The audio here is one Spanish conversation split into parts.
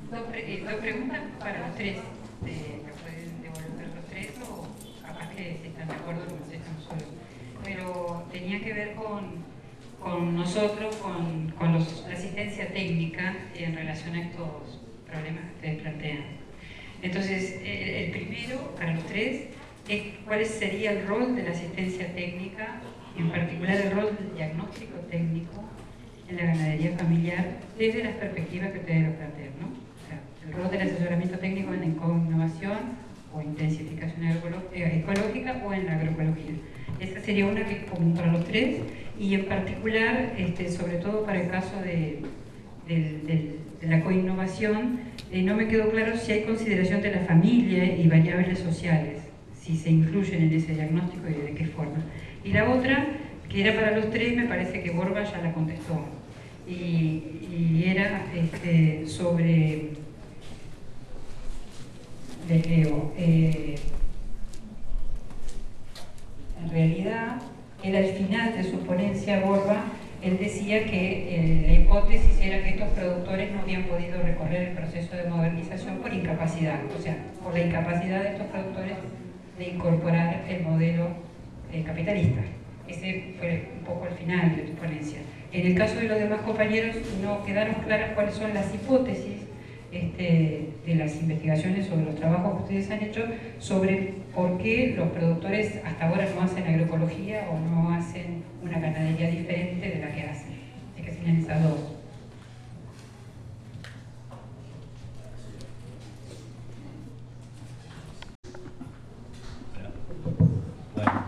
Dos preguntas para los tres. ¿Me pueden devolver los tres o capaz que si están de acuerdo lo contestamos solos? Pero tenía que ver con nosotros, con la asistencia técnica en relación a estos problemas que ustedes plantean. Entonces, el primero, para los tres, es cuál sería el rol de la asistencia técnica, en particular el rol del diagnóstico técnico en la ganadería familiar, desde las perspectivas que ustedes lo plantean, ¿no? O sea, el rol del asesoramiento técnico en innovación o intensificación ecológica o en la agroecología. Esa sería una que es común para los tres, y en particular, sobre todo para el caso de la coinnovación, no me quedó claro si hay consideración de la familia y variables sociales, si se incluyen en ese diagnóstico y de qué forma. Y la otra, que era para los tres, me parece que Borba ya la contestó, y era sobre, les leo, en realidad, él al final de su ponencia, Borba, él decía que la hipótesis era que estos productores no habían podido recorrer el proceso de modernización por incapacidad, o sea, por la incapacidad de estos productores de incorporar el modelo capitalista. Ese fue un poco el final de tu ponencia. En el caso de los demás compañeros no quedaron claras cuáles son las hipótesis de las investigaciones sobre los trabajos que ustedes han hecho sobre por qué los productores hasta ahora no hacen agroecología o no hacen una ganadería diferente de la que hacen. Así que serían esas dos. Bueno,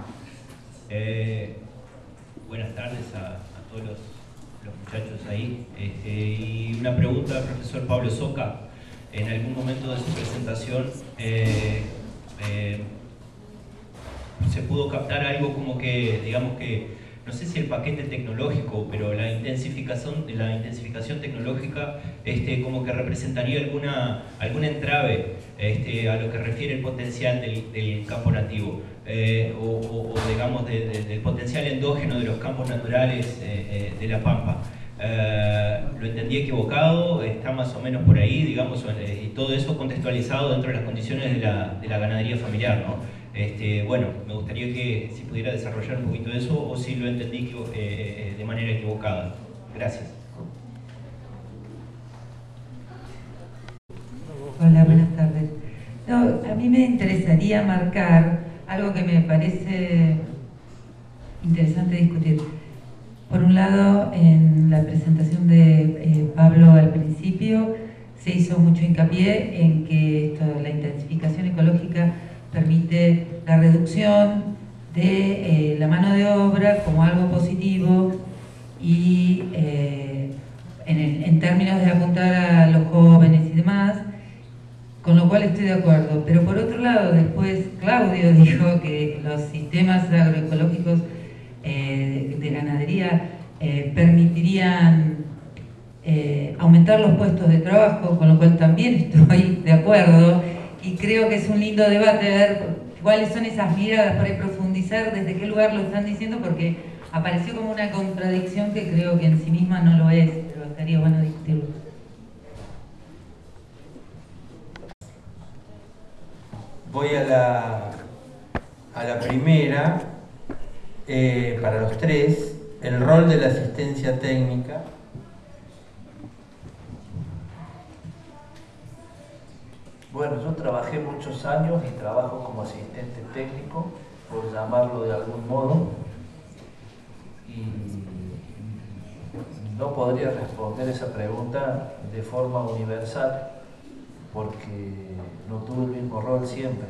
buenas tardes a todos los muchachos ahí. Y una pregunta al profesor Pablo Soca. En algún momento de su presentación se pudo captar algo como que, digamos que, no sé si el paquete tecnológico, pero la intensificación tecnológica como que representaría alguna entrave a lo que refiere el potencial del campo nativo, o digamos del potencial endógeno de los campos naturales de la Pampa. Lo entendí equivocado, está más o menos por ahí, digamos, y todo eso contextualizado dentro de las condiciones de la ganadería familiar, ¿no? Bueno, me gustaría que si pudiera desarrollar un poquito de eso, o si lo entendí de manera equivocada. Gracias. Hola, buenas tardes. No, a mí me interesaría marcar algo que me parece interesante discutir. Por un lado, en la presentación de Pablo al principio, se hizo mucho hincapié en que la intensificación ecológica permite la reducción de la mano de obra como algo positivo y en términos de apuntar a los jóvenes y demás, con lo cual estoy de acuerdo. Pero por otro lado, después Claudio dijo que los sistemas agroecológicos de ganadería permitirían aumentar los puestos de trabajo, con lo cual también estoy de acuerdo, y creo que es un lindo debate ver cuáles son esas miradas para profundizar desde qué lugar lo están diciendo, porque apareció como una contradicción que creo que en sí misma no lo es, pero estaría bueno discutirlo. Voy a la primera, para los tres, el rol de la asistencia técnica. Bueno, yo trabajé muchos años y trabajo como asistente técnico, por llamarlo de algún modo, y no podría responder esa pregunta de forma universal porque no tuve el mismo rol siempre.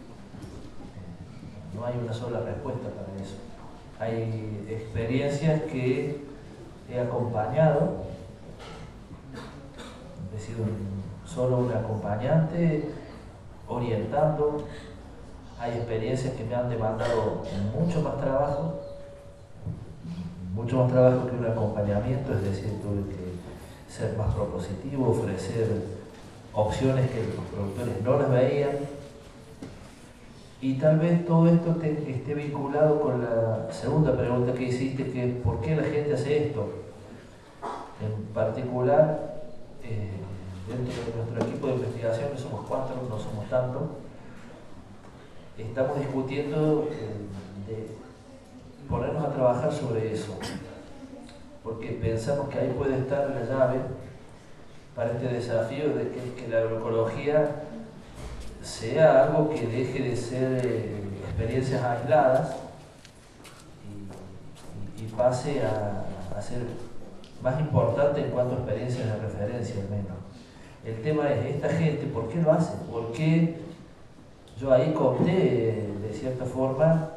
No hay una sola respuesta para eso. Hay experiencias que he acompañado, he sido solo un acompañante orientando. Hay experiencias que me han demandado mucho más trabajo que un acompañamiento, es decir, tuve que ser más propositivo, ofrecer opciones que los productores no las veían, y tal vez todo esto esté vinculado con la segunda pregunta que hiciste, que es ¿por qué la gente hace esto? En particular, dentro de nuestro equipo investigación, que somos 4, no somos tantos, estamos discutiendo de ponernos a trabajar sobre eso, porque pensamos que ahí puede estar la llave para este desafío de que la agroecología sea algo que deje de ser experiencias aisladas y pase a ser más importante en cuanto a experiencias de referencia al menos. El tema es, esta gente, ¿por qué lo hace? ¿Por qué? Yo ahí conté, de cierta forma,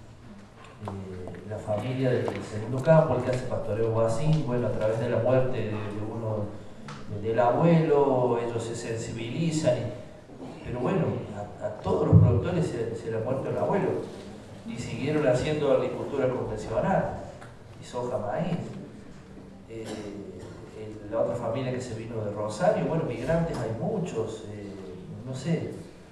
la familia del segundo campo, el que hace pastoreo guasín, bueno, a través de la muerte de uno, del abuelo, ellos se sensibilizan, pero bueno, a todos los productores se le ha muerto el abuelo, y siguieron haciendo agricultura convencional, y soja, maíz. La otra familia que se vino de Rosario, bueno, migrantes hay muchos, no sé.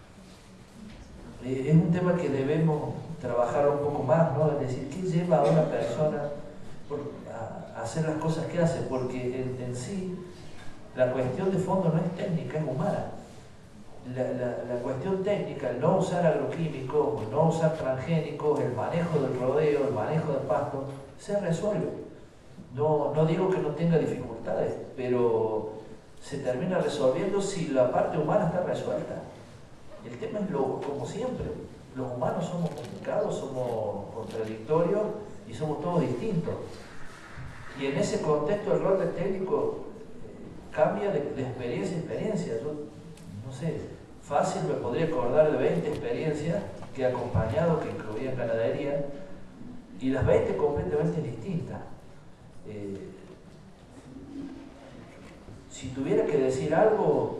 Es un tema que debemos trabajar un poco más, ¿no? Es decir, ¿qué lleva a una persona a hacer las cosas que hace? Porque en sí, la cuestión de fondo no es técnica, es humana. La cuestión técnica, el no usar agroquímicos, el no usar transgénicos, el manejo del rodeo, el manejo del pasto, se resuelve. No digo que no tenga dificultades, pero se termina resolviendo si la parte humana está resuelta. El tema es como siempre, los humanos somos complicados, somos contradictorios y somos todos distintos. Y en ese contexto el rol del técnico cambia de experiencia a experiencia. Yo, no sé, fácil me podría acordar de 20 experiencias que he acompañado, que incluían ganadería, y las 20 completamente distintas. Si tuviera que decir algo,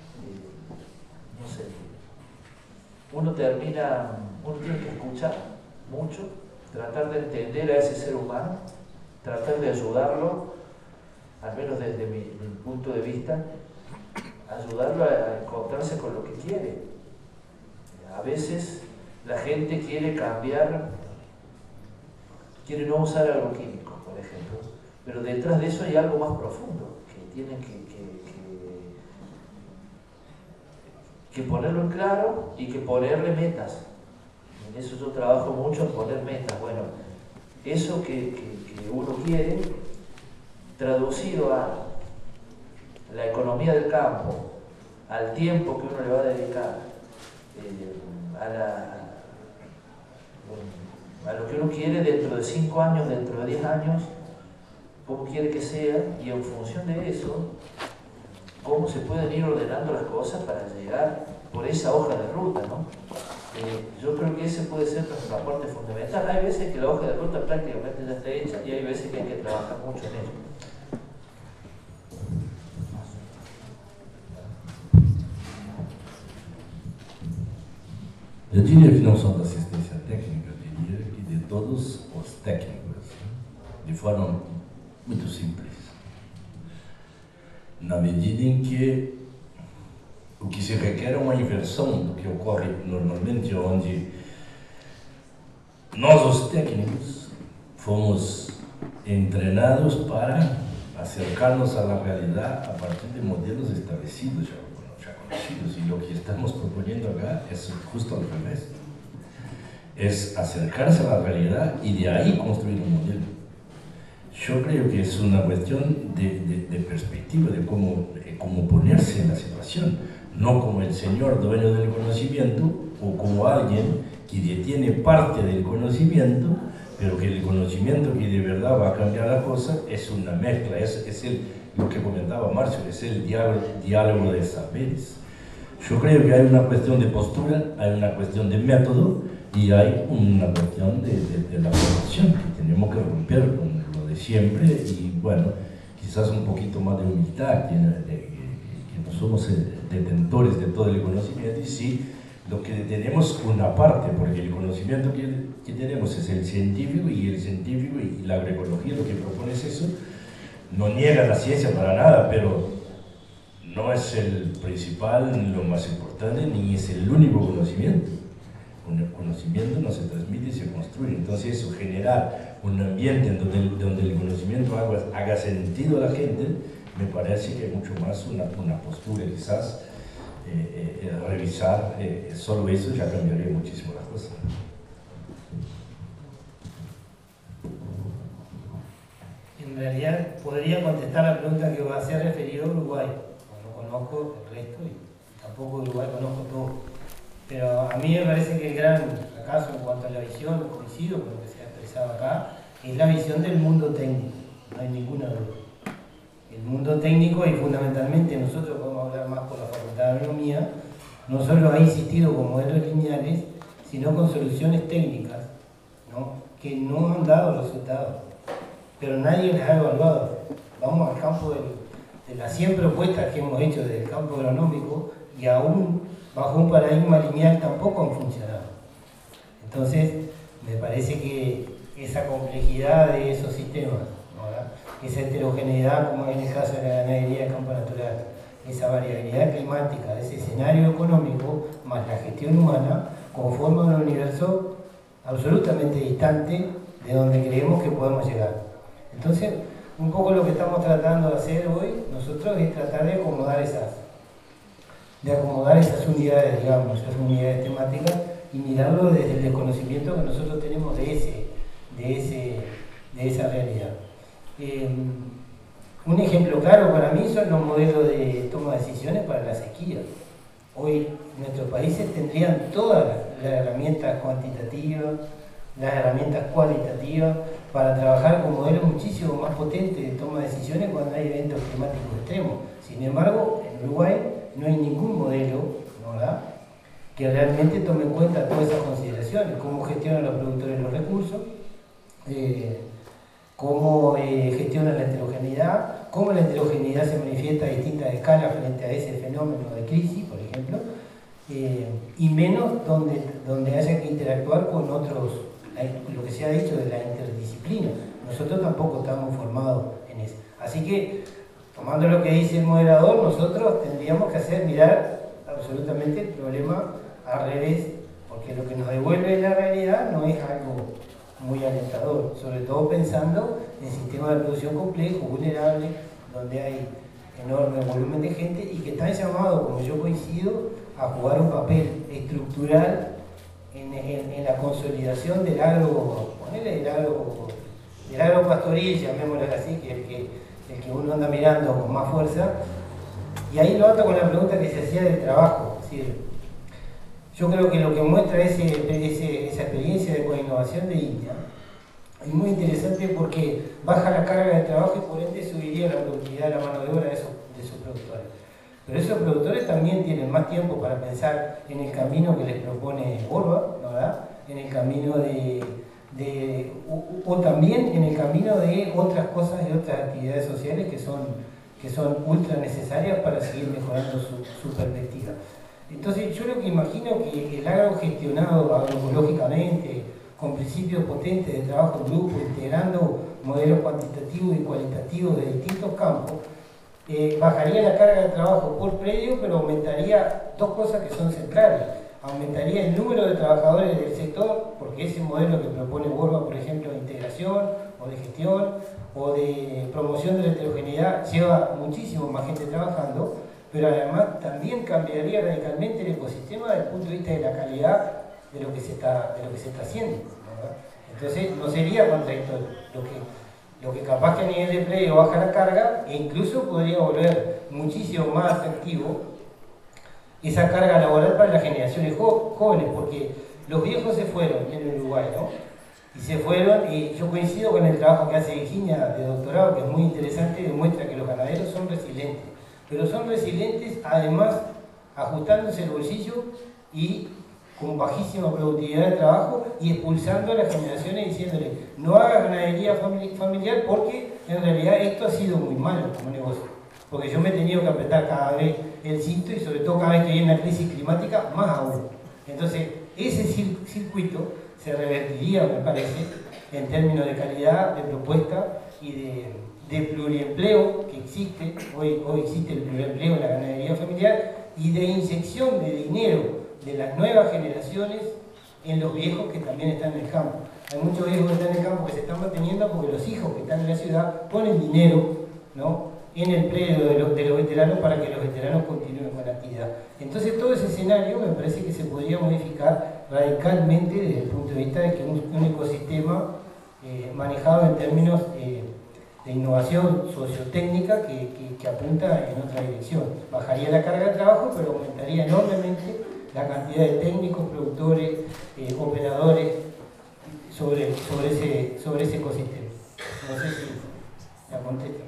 no sé, uno tiene que escuchar mucho, tratar de entender a ese ser humano, tratar de ayudarlo, al menos desde mi punto de vista, ayudarlo a encontrarse con lo que quiere. A veces la gente quiere cambiar, quiere no usar agroquímicos, por ejemplo, pero detrás de eso hay algo más profundo, que tienen que ponerlo en claro y que ponerle metas. En eso yo trabajo mucho, en poner metas. Bueno, eso que uno quiere, traducido a la economía del campo, al tiempo que uno le va a dedicar, a lo que uno quiere dentro de 5 años, dentro de 10 años, cómo quiere que sea, y en función de eso, cómo se pueden ir ordenando las cosas para llegar por esa hoja de ruta, ¿no? Yo creo que ese puede ser nuestra parte fundamental. Hay veces que la hoja de ruta prácticamente ya está hecha y hay veces que hay que trabajar mucho en ello. Eu diria que não só da assistência técnica, eu diria que de todos os técnicos, de forma muito simples. Na medida em que o que se requer é uma inversão do que ocorre normalmente, onde nós, os técnicos, fomos entrenados para acercarnos à realidade a partir de modelos estabelecidos já conocidos, y lo que estamos proponiendo acá es justo al revés, es acercarse a la realidad y de ahí construir un modelo. Yo creo que es una cuestión de perspectiva, de cómo ponerse en la situación, no como el señor dueño del conocimiento o como alguien que detiene parte del conocimiento, pero que el conocimiento que de verdad va a cambiar la cosa es una mezcla, lo que comentaba Marcio, es el diálogo de saberes. Yo creo que hay una cuestión de postura, hay una cuestión de método y hay una cuestión de la formación, que tenemos que romper con lo de siempre y bueno, quizás un poquito más de humildad, que no somos detentores de todo el conocimiento y sí, lo que tenemos una parte, porque el conocimiento que tenemos es el científico y el científico y la agroecología lo que propone es eso. No niega la ciencia para nada, pero no es el principal, ni lo más importante, ni es el único conocimiento. El conocimiento no se transmite y se construye. Entonces eso, generar un ambiente en donde el conocimiento haga sentido a la gente, me parece que es mucho más una postura quizás revisar, solo eso ya cambiaría muchísimo las cosas. En realidad podría contestar la pregunta que va a ser referido a Uruguay. No conozco el resto y tampoco Uruguay conozco todo. Pero a mí me parece que el gran acaso en cuanto a la visión, coincido con lo que se ha expresado acá, es la visión del mundo técnico, no hay ninguna duda. El mundo técnico, y fundamentalmente nosotros podemos hablar más por la Facultad de Agronomía, no solo ha insistido con modelos lineales, sino con soluciones técnicas, ¿no?, que no han dado resultados, pero nadie las ha evaluado. Vamos al campo de las 100 propuestas que hemos hecho desde el campo agronómico y aún bajo un paradigma lineal tampoco han funcionado. Entonces, me parece que esa complejidad de esos sistemas, ¿verdad?, esa heterogeneidad, como en el caso de la ganadería de campo natural, esa variabilidad climática, ese escenario económico, más la gestión humana, conforman un universo absolutamente distante de donde creemos que podemos llegar. Entonces, un poco lo que estamos tratando de hacer hoy, nosotros, es tratar de acomodar esas unidades, digamos, esas unidades temáticas, y mirarlo desde el desconocimiento que nosotros tenemos de esa realidad. Un ejemplo claro para mí son los modelos de toma de decisiones para la sequía. Hoy nuestros países tendrían todas las herramientas cuantitativas, las herramientas cualitativas para trabajar con modelos muchísimo más potentes de toma de decisiones cuando hay eventos climáticos extremos. Sin embargo, en Uruguay no hay ningún modelo, ¿verdad?, que realmente tome en cuenta todas esas consideraciones, cómo gestionan los productores los recursos, cómo gestionan la heterogeneidad, cómo la heterogeneidad se manifiesta a distintas escalas frente a ese fenómeno de crisis, por ejemplo, y menos donde haya que interactuar con otros, lo que se ha dicho de la interdisciplina. Nosotros tampoco estamos formados en eso. Así que, tomando lo que dice el moderador, nosotros tendríamos que mirar absolutamente el problema al revés, porque lo que nos devuelve la realidad no es algo muy alentador, sobre todo pensando en sistemas de producción complejos, vulnerables, donde hay enorme volumen de gente y que están llamados, como yo coincido, a jugar un papel estructural en la consolidación del agro, del agropastoril, llamémoslo así, que es el que uno anda mirando con más fuerza. Y ahí lo ato con la pregunta que se hacía del trabajo. Es decir, yo creo que lo que muestra esa experiencia de coinnovación de India es muy interesante porque baja la carga de trabajo y por ende subiría la productividad de la mano de obra de sus productores. Pero esos productores también tienen más tiempo para pensar en el camino que les propone Borba, ¿verdad?, en el camino o también en el camino de otras cosas y otras actividades sociales que son ultra necesarias para seguir mejorando su perspectiva. Entonces yo lo que imagino que el agro gestionado agroecológicamente, con principios potentes de trabajo en grupo, integrando modelos cuantitativos y cualitativos de distintos campos, bajaría la carga de trabajo por predio, pero aumentaría dos cosas que son centrales. Aumentaría el número de trabajadores del sector, porque ese modelo que propone Borba, por ejemplo, de integración o de gestión o de promoción de la heterogeneidad, lleva muchísimo más gente trabajando, pero además también cambiaría radicalmente el ecosistema desde el punto de vista de la calidad de lo que se está haciendo, ¿verdad? Entonces no sería contradictorio. Lo que capaz que a nivel de predio baja la carga e incluso podría volver muchísimo más atractivo esa carga laboral para las generaciones jóvenes, porque los viejos se fueron en Uruguay, ¿no? Y se fueron, y yo coincido con el trabajo que hace Virginia de doctorado, que es muy interesante, demuestra que los ganaderos son resilientes, pero son resilientes además ajustándose el bolsillo y con bajísima productividad de trabajo y expulsando a las generaciones diciéndole no hagas ganadería familiar porque en realidad esto ha sido muy malo como negocio, porque yo me he tenido que apretar cada vez el cinto y sobre todo cada vez que hay una crisis climática más aún. Entonces ese circuito se revertiría, me parece, en términos de calidad, de propuesta y de pluriempleo que existe. Hoy existe el pluriempleo en la ganadería familiar y de inyección de dinero de las nuevas generaciones en los viejos que también están en el campo. Hay muchos viejos que están en el campo que se están manteniendo porque los hijos que están en la ciudad ponen dinero, ¿no?, en el predio de los veteranos para que los veteranos continúen con la actividad. Entonces todo ese escenario me parece que se podría modificar radicalmente desde el punto de vista de que un ecosistema manejado en términos de innovación sociotécnica que apunta en otra dirección. Bajaría la carga de trabajo, pero aumentaría enormemente la cantidad de técnicos, productores, operadores sobre ese ecosistema. No sé si la contesto.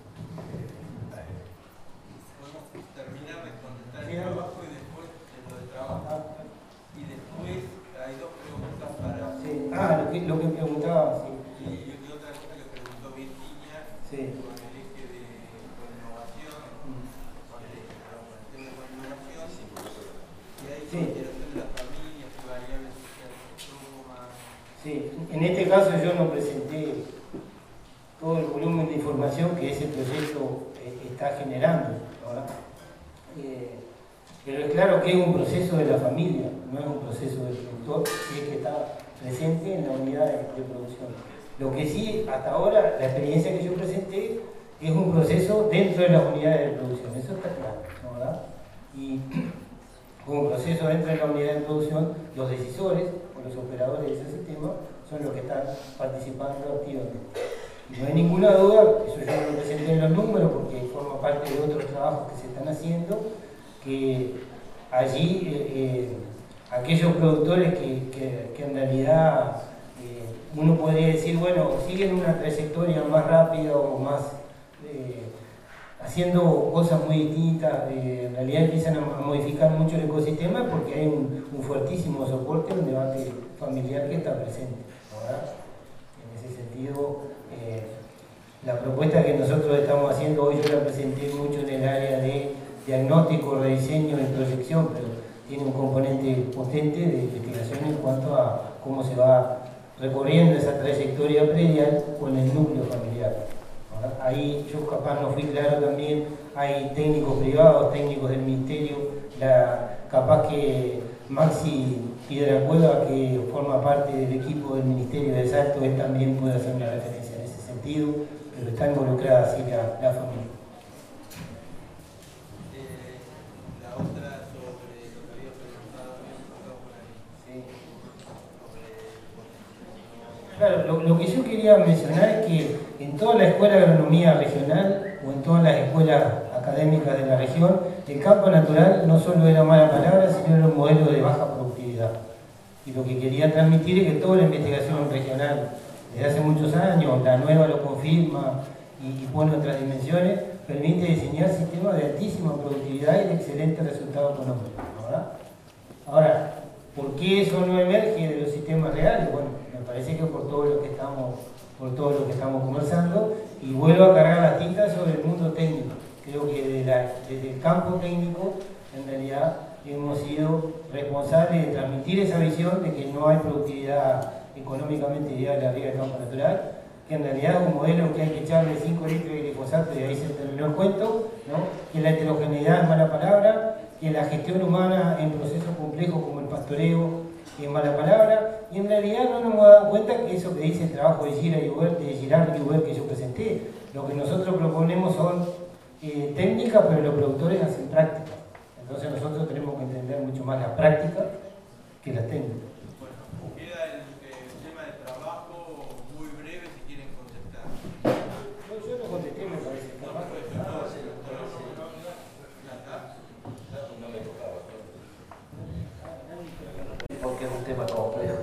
Podemos terminar de contestar el trabajo y después lo de trabajo. Y después hay dos preguntas para... Sí. Lo que preguntaba, sí. Y otra cosa que preguntó Virginia, Sí. con el eje de innovación, con el tema de innovación, y hay consideración de las familias, qué variables sociales se toman. Sí, en este caso yo no presenté todo el volumen de información que ese proyecto está generando, ¿verdad? Pero es claro que es un proceso de la familia, no es un proceso del productor, si es que está presente en la unidad de producción. Lo que sí, hasta ahora, la experiencia que yo presenté es un proceso dentro de las unidades de producción, eso está claro, ¿verdad? Y como un proceso dentro de la unidad de producción, los decisores o los operadores de ese sistema son los que están participando activamente. Y no hay ninguna duda, eso yo no lo presenté en los números porque forma parte de otros trabajos que se están haciendo, que allí aquellos productores que en realidad uno podría decir, bueno, siguen una trayectoria más rápida o más haciendo cosas muy distintas, en realidad empiezan a modificar mucho el ecosistema porque hay un fuertísimo soporte, un debate familiar que está presente, ¿verdad? En ese sentido, la propuesta que nosotros estamos haciendo hoy yo la presenté mucho en el área de diagnóstico, rediseño y proyección, pero tiene un componente potente de investigación en cuanto a cómo se va recorriendo esa trayectoria predial con el núcleo familiar. Ahí yo capaz no fui claro también, hay técnicos privados, técnicos del ministerio, capaz que Maxi Piedracueva, que forma parte del equipo del Ministerio de Salto, él también puede hacer una referencia en ese sentido, pero está involucrada así la familia. La otra sobre lo que había preguntado por ahí. Sí. Claro, lo que yo quería mencionar es que en toda la escuela de agronomía regional o en todas las escuelas académicas de la región, el campo natural no solo era mala palabra, sino era un modelo de baja productividad. Y lo que quería transmitir es que toda la investigación regional, desde hace muchos años, la nueva lo confirma y pone otras dimensiones, permite diseñar sistemas de altísima productividad y de excelente resultado económico, ¿verdad? Ahora, ¿por qué eso no emerge de los sistemas reales? Bueno, me parece que por todo lo que estamos conversando, y vuelvo a cargar las tintas sobre el mundo técnico. Creo que desde el campo técnico, en realidad, hemos sido responsables de transmitir esa visión de que no hay productividad económicamente ideal arriba del campo natural, que en realidad es un modelo que hay que echarle 5 litros de glifosato y ahí se terminó el cuento, ¿no? Que la heterogeneidad es mala palabra, que la gestión humana en procesos complejos como el pastoreo es mala palabra, y en realidad no nos hemos dado cuenta que eso que dice el trabajo de Girard y Uber que yo presenté, lo que nosotros proponemos son técnicas, pero los productores hacen prácticas. Entonces nosotros tenemos que entender mucho más las prácticas que las técnicas. Bueno, queda el tema de trabajo muy breve si quieren contestar. Yo lo contesté, me parece. Porque es un tema complejo.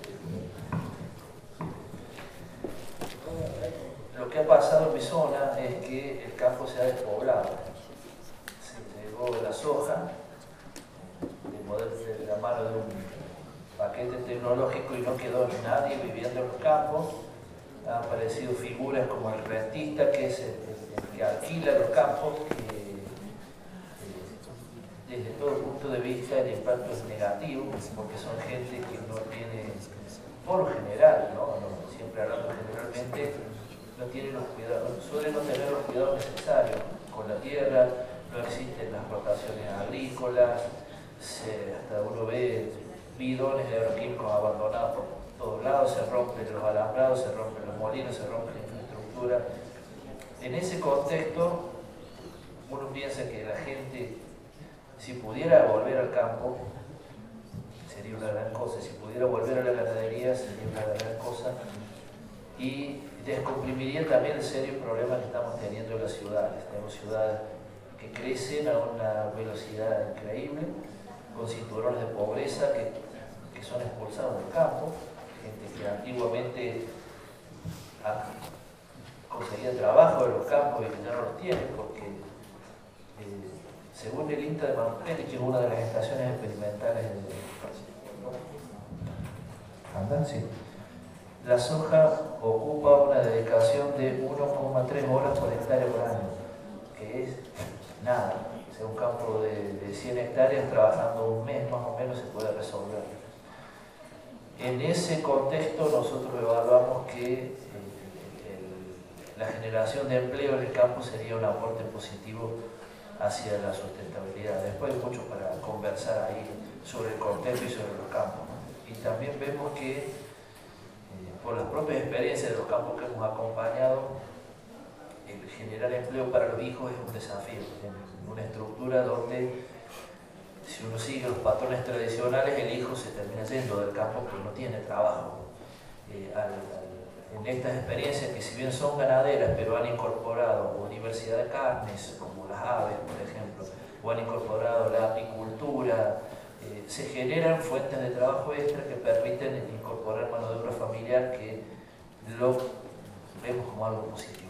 Lo que ha pasado en mi zona es que el campo se ha despoblado. Se llegó la soja de la mano de un paquete tecnológico y no quedó nadie viviendo en los campos. Han aparecido figuras como el rentista, que es el que alquila los campos, que desde todo punto de vista el impacto es negativo, porque son gente que no tiene, por lo general, siempre hablando generalmente, no tiene los cuidados, suelen no tener los cuidados necesarios con la tierra, no existen las rotaciones agrícolas, hasta uno ve bidones de agroquímicos abandonados por todos lados, se rompen los alambrados, se rompen los molinos, se rompe la infraestructura. En ese contexto, uno piensa que la gente, si pudiera volver al campo, sería una gran cosa. Si pudiera volver a la ganadería, sería una gran cosa. Y descomprimiría también el serio problema que estamos teniendo en las ciudades. Tenemos ciudades que crecen a una velocidad increíble, con cinturones de pobreza que son expulsados del campo, gente que antiguamente conseguía trabajo en los campos y que ya no los tiene, porque según el INTA de Manfredi, que es una de las estaciones experimentales la soja ocupa una dedicación de 1,3 horas por hectárea por año, que es nada. O sea, un campo de 100 hectáreas trabajando un mes más o menos se puede resolver. En ese contexto nosotros evaluamos que la generación de empleo en el campo sería un aporte positivo hacia la sustentabilidad. Después hay mucho para conversar ahí sobre el contexto y sobre los campos. Y también vemos que por las propias experiencias de los campos que hemos acompañado, el generar empleo para los hijos es un desafío. En una estructura donde, si uno sigue los patrones tradicionales, el hijo se termina yendo del campo porque no tiene trabajo. En estas experiencias, que si bien son ganaderas, pero han incorporado o diversidad de carnes, como las aves, por ejemplo, o han incorporado la apicultura, se generan fuentes de trabajo extra que permiten incorporar mano de obra familiar, que lo vemos como algo positivo.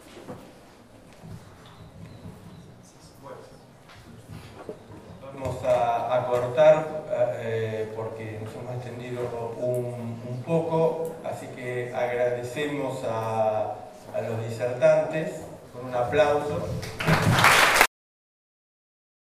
Vamos a cortar porque nos hemos extendido un poco, así que agradecemos a los disertantes con un aplauso.